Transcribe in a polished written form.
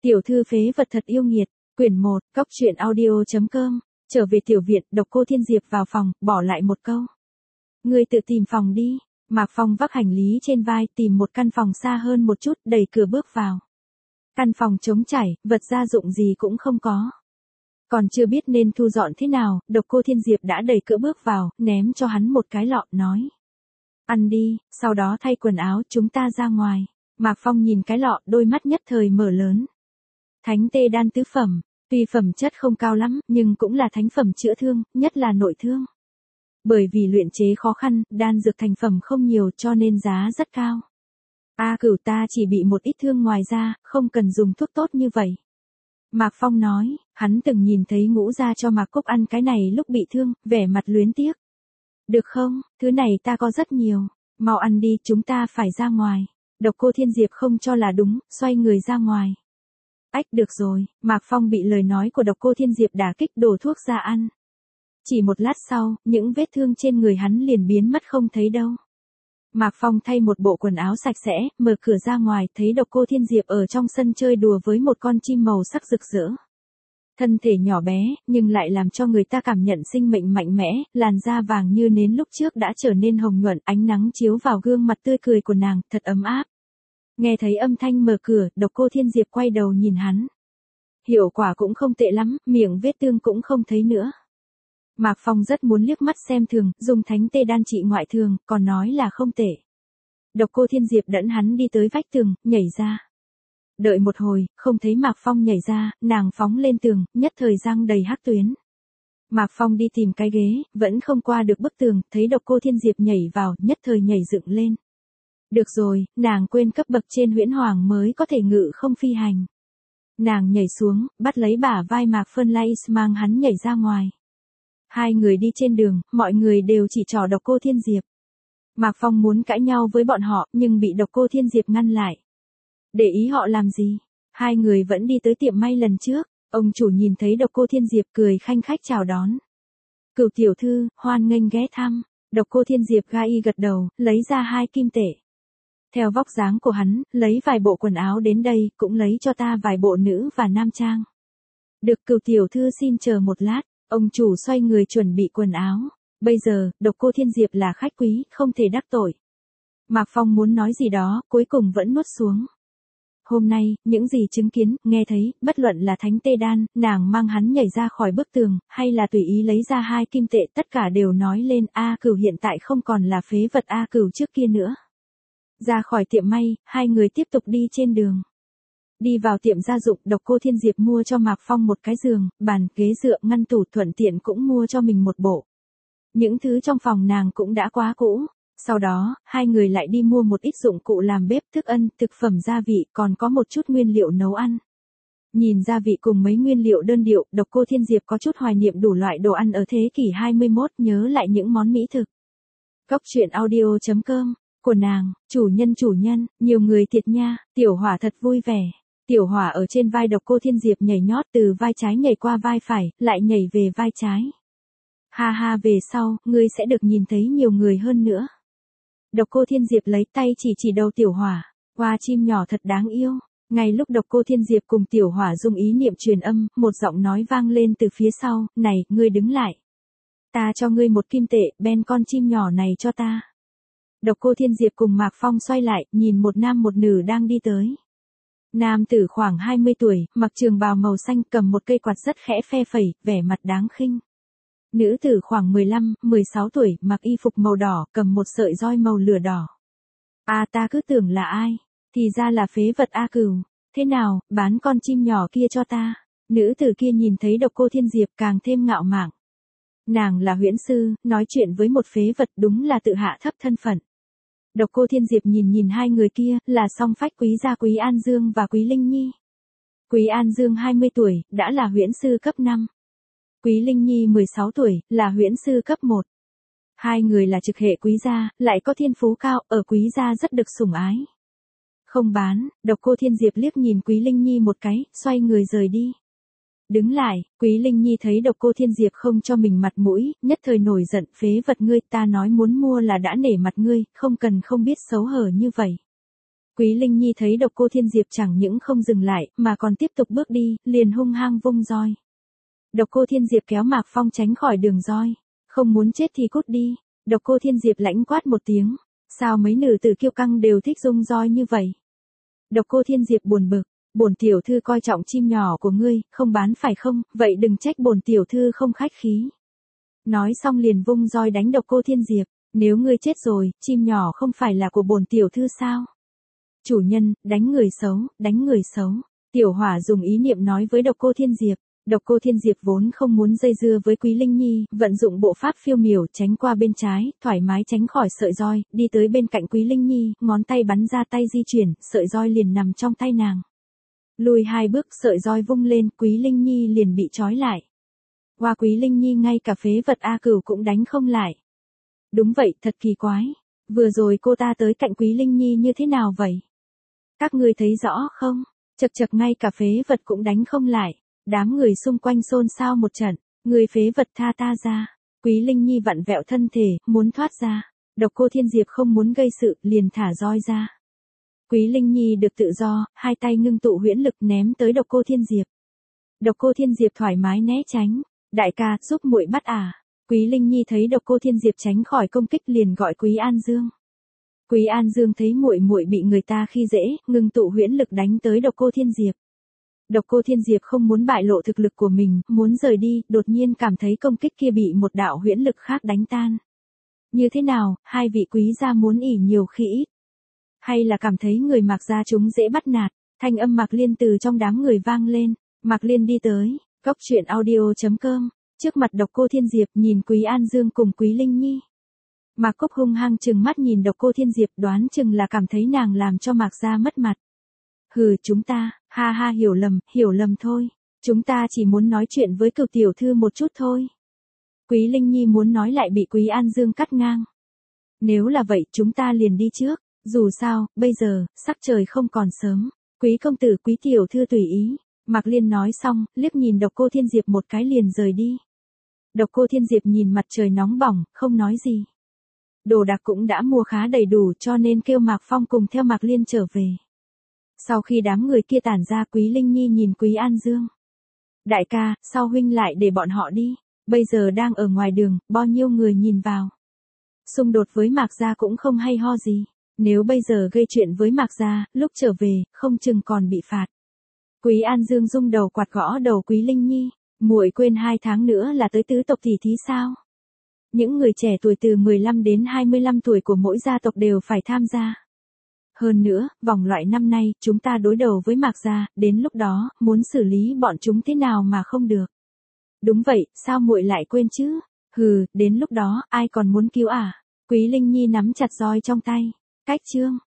Tiểu thư phế vật thật yêu nghiệt, quyển 1, Cóc truyện audio.com, trở về tiểu viện, Độc Cô Thiên Diệp vào phòng, bỏ lại một câu. Ngươi tự tìm phòng đi. Mạc Phong vác hành lý trên vai, tìm một căn phòng xa hơn một chút, đẩy cửa bước vào. Căn phòng trống trải, vật gia dụng gì cũng không có. Còn chưa biết nên thu dọn thế nào, Độc Cô Thiên Diệp đã đẩy cửa bước vào, ném cho hắn một cái lọ, nói. Ăn đi, sau đó thay quần áo, chúng ta ra ngoài. Mạc Phong nhìn cái lọ, đôi mắt nhất thời mở lớn. Thánh tê đan tứ phẩm, tuy phẩm chất không cao lắm, nhưng cũng là thánh phẩm chữa thương, nhất là nội thương. Bởi vì luyện chế khó khăn, đan dược thành phẩm không nhiều cho nên giá rất cao. Cửu ta chỉ bị một ít thương ngoài ra, không cần dùng thuốc tốt như vậy. Mạc Phong nói, hắn từng nhìn thấy Ngũ gia cho Mạc Cúc ăn cái này lúc bị thương, vẻ mặt luyến tiếc. Được không, thứ này ta có rất nhiều, mau ăn đi, chúng ta phải ra ngoài. Độc Cô Thiên Diệp không cho là đúng, xoay người ra ngoài. Được rồi, Mạc Phong bị lời nói của Độc Cô Thiên Diệp đả kích, đổ thuốc ra ăn. Chỉ một lát sau, những vết thương trên người hắn liền biến mất không thấy đâu. Mạc Phong thay một bộ quần áo sạch sẽ, mở cửa ra ngoài, thấy Độc Cô Thiên Diệp ở trong sân chơi đùa với một con chim màu sắc rực rỡ. Thân thể nhỏ bé, nhưng lại làm cho người ta cảm nhận sinh mệnh mạnh mẽ, làn da vàng như nến lúc trước đã trở nên hồng nhuận, ánh nắng chiếu vào gương mặt tươi cười của nàng, thật ấm áp. Nghe thấy âm thanh mở cửa, Độc Cô Thiên Diệp quay đầu nhìn hắn. Hiệu quả cũng không tệ lắm, miệng vết thương cũng không thấy nữa. Mạc Phong rất muốn liếc mắt xem thường, dùng thánh tê đan trị ngoại thương, còn nói là không tệ. Độc Cô Thiên Diệp dẫn hắn đi tới vách tường, nhảy ra. Đợi một hồi, không thấy Mạc Phong nhảy ra, nàng phóng lên tường, nhất thời răng đầy hắc tuyến. Mạc Phong đi tìm cái ghế, vẫn không qua được bức tường, thấy Độc Cô Thiên Diệp nhảy vào, nhất thời nhảy dựng lên. Được rồi, nàng quên cấp bậc trên huyễn hoàng mới có thể ngự không phi hành. Nàng nhảy xuống, bắt lấy bả vai Mạc Phân Lai mang hắn nhảy ra ngoài. Hai người đi trên đường, mọi người đều chỉ trỏ Độc Cô Thiên Diệp. Mạc Phong muốn cãi nhau với bọn họ, nhưng bị Độc Cô Thiên Diệp ngăn lại. Để ý họ làm gì? Hai người vẫn đi tới tiệm may lần trước, ông chủ nhìn thấy Độc Cô Thiên Diệp cười khanh khách chào đón. Cửu tiểu thư, hoan nghênh ghé thăm. Độc Cô Thiên Diệp gai y gật đầu, lấy ra 2 kim tệ. Theo vóc dáng của hắn, lấy vài bộ quần áo đến đây, cũng lấy cho ta vài bộ nữ và nam trang. Được, Cửu tiểu thư xin chờ một lát. Ông chủ xoay người chuẩn bị quần áo. Bây giờ, Độc Cô Thiên Diệp là khách quý, không thể đắc tội. Mạc Phong muốn nói gì đó, cuối cùng vẫn nuốt xuống. Hôm nay, những gì chứng kiến, nghe thấy, bất luận là thánh tê đan, nàng mang hắn nhảy ra khỏi bức tường, hay là tùy ý lấy ra 2 kim tệ, tất cả đều nói lên Cửu hiện tại không còn là phế vật Cửu trước kia nữa. Ra khỏi tiệm may, hai người tiếp tục đi trên đường. Đi vào tiệm gia dụng, Độc Cô Thiên Diệp mua cho Mạc Phong một cái giường, bàn, ghế dựa, ngăn tủ, thuận tiện cũng mua cho mình một bộ. Những thứ trong phòng nàng cũng đã quá cũ. Sau đó, hai người lại đi mua một ít dụng cụ làm bếp, thức ăn, thực phẩm gia vị, còn có một chút nguyên liệu nấu ăn. Nhìn gia vị cùng mấy nguyên liệu đơn điệu, Độc Cô Thiên Diệp có chút hoài niệm đủ loại đồ ăn ở thế kỷ 21, nhớ lại những món mỹ thực. Cóc truyện audio.com, của nàng, chủ nhân, nhiều người thiệt nha, Tiểu Hỏa thật vui vẻ. Tiểu Hỏa ở trên vai Độc Cô Thiên Diệp nhảy nhót, từ vai trái nhảy qua vai phải, lại nhảy về vai trái. Ha ha, về sau, ngươi sẽ được nhìn thấy nhiều người hơn nữa. Độc Cô Thiên Diệp lấy tay chỉ đầu Tiểu Hỏa. Hoa chim nhỏ thật đáng yêu. Ngay lúc Độc Cô Thiên Diệp cùng Tiểu Hỏa dùng ý niệm truyền âm, một giọng nói vang lên từ phía sau, này, ngươi đứng lại. Ta cho ngươi 1 kim tệ, ben con chim nhỏ này cho ta. Độc Cô Thiên Diệp cùng Mạc Phong xoay lại, nhìn một nam một nữ đang đi tới. Nam tử khoảng 20 tuổi, mặc trường bào màu xanh, cầm một cây quạt rất khẽ phe phẩy, vẻ mặt đáng khinh. Nữ tử khoảng 15, 16 tuổi, mặc y phục màu đỏ, cầm một sợi roi màu lửa đỏ. Ta cứ tưởng là ai, thì ra là phế vật Cửu. Thế nào, bán con chim nhỏ kia cho ta. Nữ tử kia nhìn thấy Độc Cô Thiên Diệp càng thêm ngạo mạn. Nàng là huyễn sư, nói chuyện với một phế vật đúng là tự hạ thấp thân phận. Độc Cô Thiên Diệp nhìn hai người kia, là song phách quý gia Quý An Dương và Quý Linh Nhi. Quý An Dương 20 tuổi, đã là huyễn sư cấp 5. Quý Linh Nhi 16 tuổi, là huyễn sư cấp 1. Hai người là trực hệ quý gia, lại có thiên phú cao, ở quý gia rất được sủng ái. Không bán, Độc Cô Thiên Diệp liếc nhìn Quý Linh Nhi một cái, xoay người rời đi. Đứng lại, Quý Linh Nhi thấy Độc Cô Thiên Diệp không cho mình mặt mũi, nhất thời nổi giận, phế vật ngươi, ta nói muốn mua là đã nể mặt ngươi, không cần không biết xấu hổ như vậy. Quý Linh Nhi thấy Độc Cô Thiên Diệp chẳng những không dừng lại, mà còn tiếp tục bước đi, liền hung hăng vung roi. Độc Cô Thiên Diệp kéo Mạc Phong tránh khỏi đường roi. Không muốn chết thì cút đi. Độc Cô Thiên Diệp lãnh quát một tiếng. Sao mấy nữ tử kiêu căng đều thích dung roi như vậy? Độc Cô Thiên Diệp buồn bực. Bổn tiểu thư coi trọng chim nhỏ của ngươi, không bán phải không? Vậy đừng trách bổn tiểu thư không khách khí. Nói xong liền vung roi đánh Độc Cô Thiên Diệp. Nếu ngươi chết rồi, chim nhỏ không phải là của bổn tiểu thư sao? Chủ nhân, đánh người xấu, đánh người xấu. Tiểu Hỏa dùng ý niệm nói với Độc Cô Thiên Diệp. Độc Cô Thiên Diệp vốn không muốn dây dưa với Quý Linh Nhi, vận dụng bộ pháp phiêu miểu tránh qua bên trái, thoải mái tránh khỏi sợi roi, đi tới bên cạnh Quý Linh Nhi, ngón tay bắn ra tay di chuyển, sợi roi liền nằm trong tay nàng. Lùi 2 bước, sợi roi vung lên, Quý Linh Nhi liền bị trói lại. Qua Quý Linh Nhi ngay cả phế vật A Cửu cũng đánh không lại. Đúng vậy, thật kỳ quái. Vừa rồi cô ta tới cạnh Quý Linh Nhi như thế nào vậy? Các ngươi thấy rõ không? Chật chật ngay cả phế vật cũng đánh không lại. Đám người xung quanh xôn xao một trận. Người phế vật tha ta ra. Quý Linh Nhi vặn vẹo thân thể, muốn thoát ra. Độc Cô Thiên Diệp không muốn gây sự, liền thả roi ra. Quý Linh Nhi được tự do, hai tay ngưng tụ huyễn lực ném tới Độc Cô Thiên Diệp. Độc Cô Thiên Diệp thoải mái né tránh. Đại ca, giúp muội bắt à. Quý Linh Nhi thấy Độc Cô Thiên Diệp tránh khỏi công kích liền gọi Quý An Dương. Quý An Dương thấy muội muội bị người ta khi dễ, ngưng tụ huyễn lực đánh tới Độc Cô Thiên Diệp. Độc Cô Thiên Diệp không muốn bại lộ thực lực của mình, muốn rời đi, đột nhiên cảm thấy công kích kia bị một đạo huyễn lực khác đánh tan. Như thế nào, hai vị quý gia muốn ỉ nhiều khi ít? Hay là cảm thấy người Mạc gia chúng dễ bắt nạt? Thanh âm Mạc Liên từ trong đám người vang lên. Mạc Liên đi tới, goctruyện.audio.com, trước mặt Độc Cô Thiên Diệp nhìn Quý An Dương cùng Quý Linh Nhi. Mạc Cúc hung hăng trừng mắt nhìn Độc Cô Thiên Diệp, đoán chừng là cảm thấy nàng làm cho Mạc gia mất mặt. Hừ, chúng ta, ha ha, hiểu lầm thôi. Chúng ta chỉ muốn nói chuyện với Cửu tiểu thư một chút thôi. Quý Linh Nhi muốn nói lại bị Quý An Dương cắt ngang. Nếu là vậy chúng ta liền đi trước. Dù sao, bây giờ, sắc trời không còn sớm. Quý công tử, Quý tiểu thư tùy ý. Mạc Liên nói xong, liếc nhìn Độc Cô Thiên Diệp một cái liền rời đi. Độc Cô Thiên Diệp nhìn mặt trời nóng bỏng, không nói gì. Đồ đạc cũng đã mua khá đầy đủ cho nên kêu Mạc Phong cùng theo Mạc Liên trở về. Sau khi đám người kia tản ra, Quý Linh Nhi nhìn Quý An Dương. Đại ca, sao huynh lại để bọn họ đi? Bây giờ đang ở ngoài đường, bao nhiêu người nhìn vào. Xung đột với Mạc gia cũng không hay ho gì. Nếu bây giờ gây chuyện với Mạc gia, lúc trở về, không chừng còn bị phạt. Quý An Dương rung đầu quạt gõ đầu Quý Linh Nhi. Muội quên 2 tháng nữa là tới tứ tộc tỷ thí sao? Những người trẻ tuổi từ 15 đến 25 tuổi của mỗi gia tộc đều phải tham gia. Hơn nữa, vòng loại năm nay, chúng ta đối đầu với Mạc gia, đến lúc đó, muốn xử lý bọn chúng thế nào mà không được. Đúng vậy, sao muội lại quên chứ? Hừ, đến lúc đó, ai còn muốn cứu à? Quý Linh Nhi nắm chặt roi trong tay. Cách chương.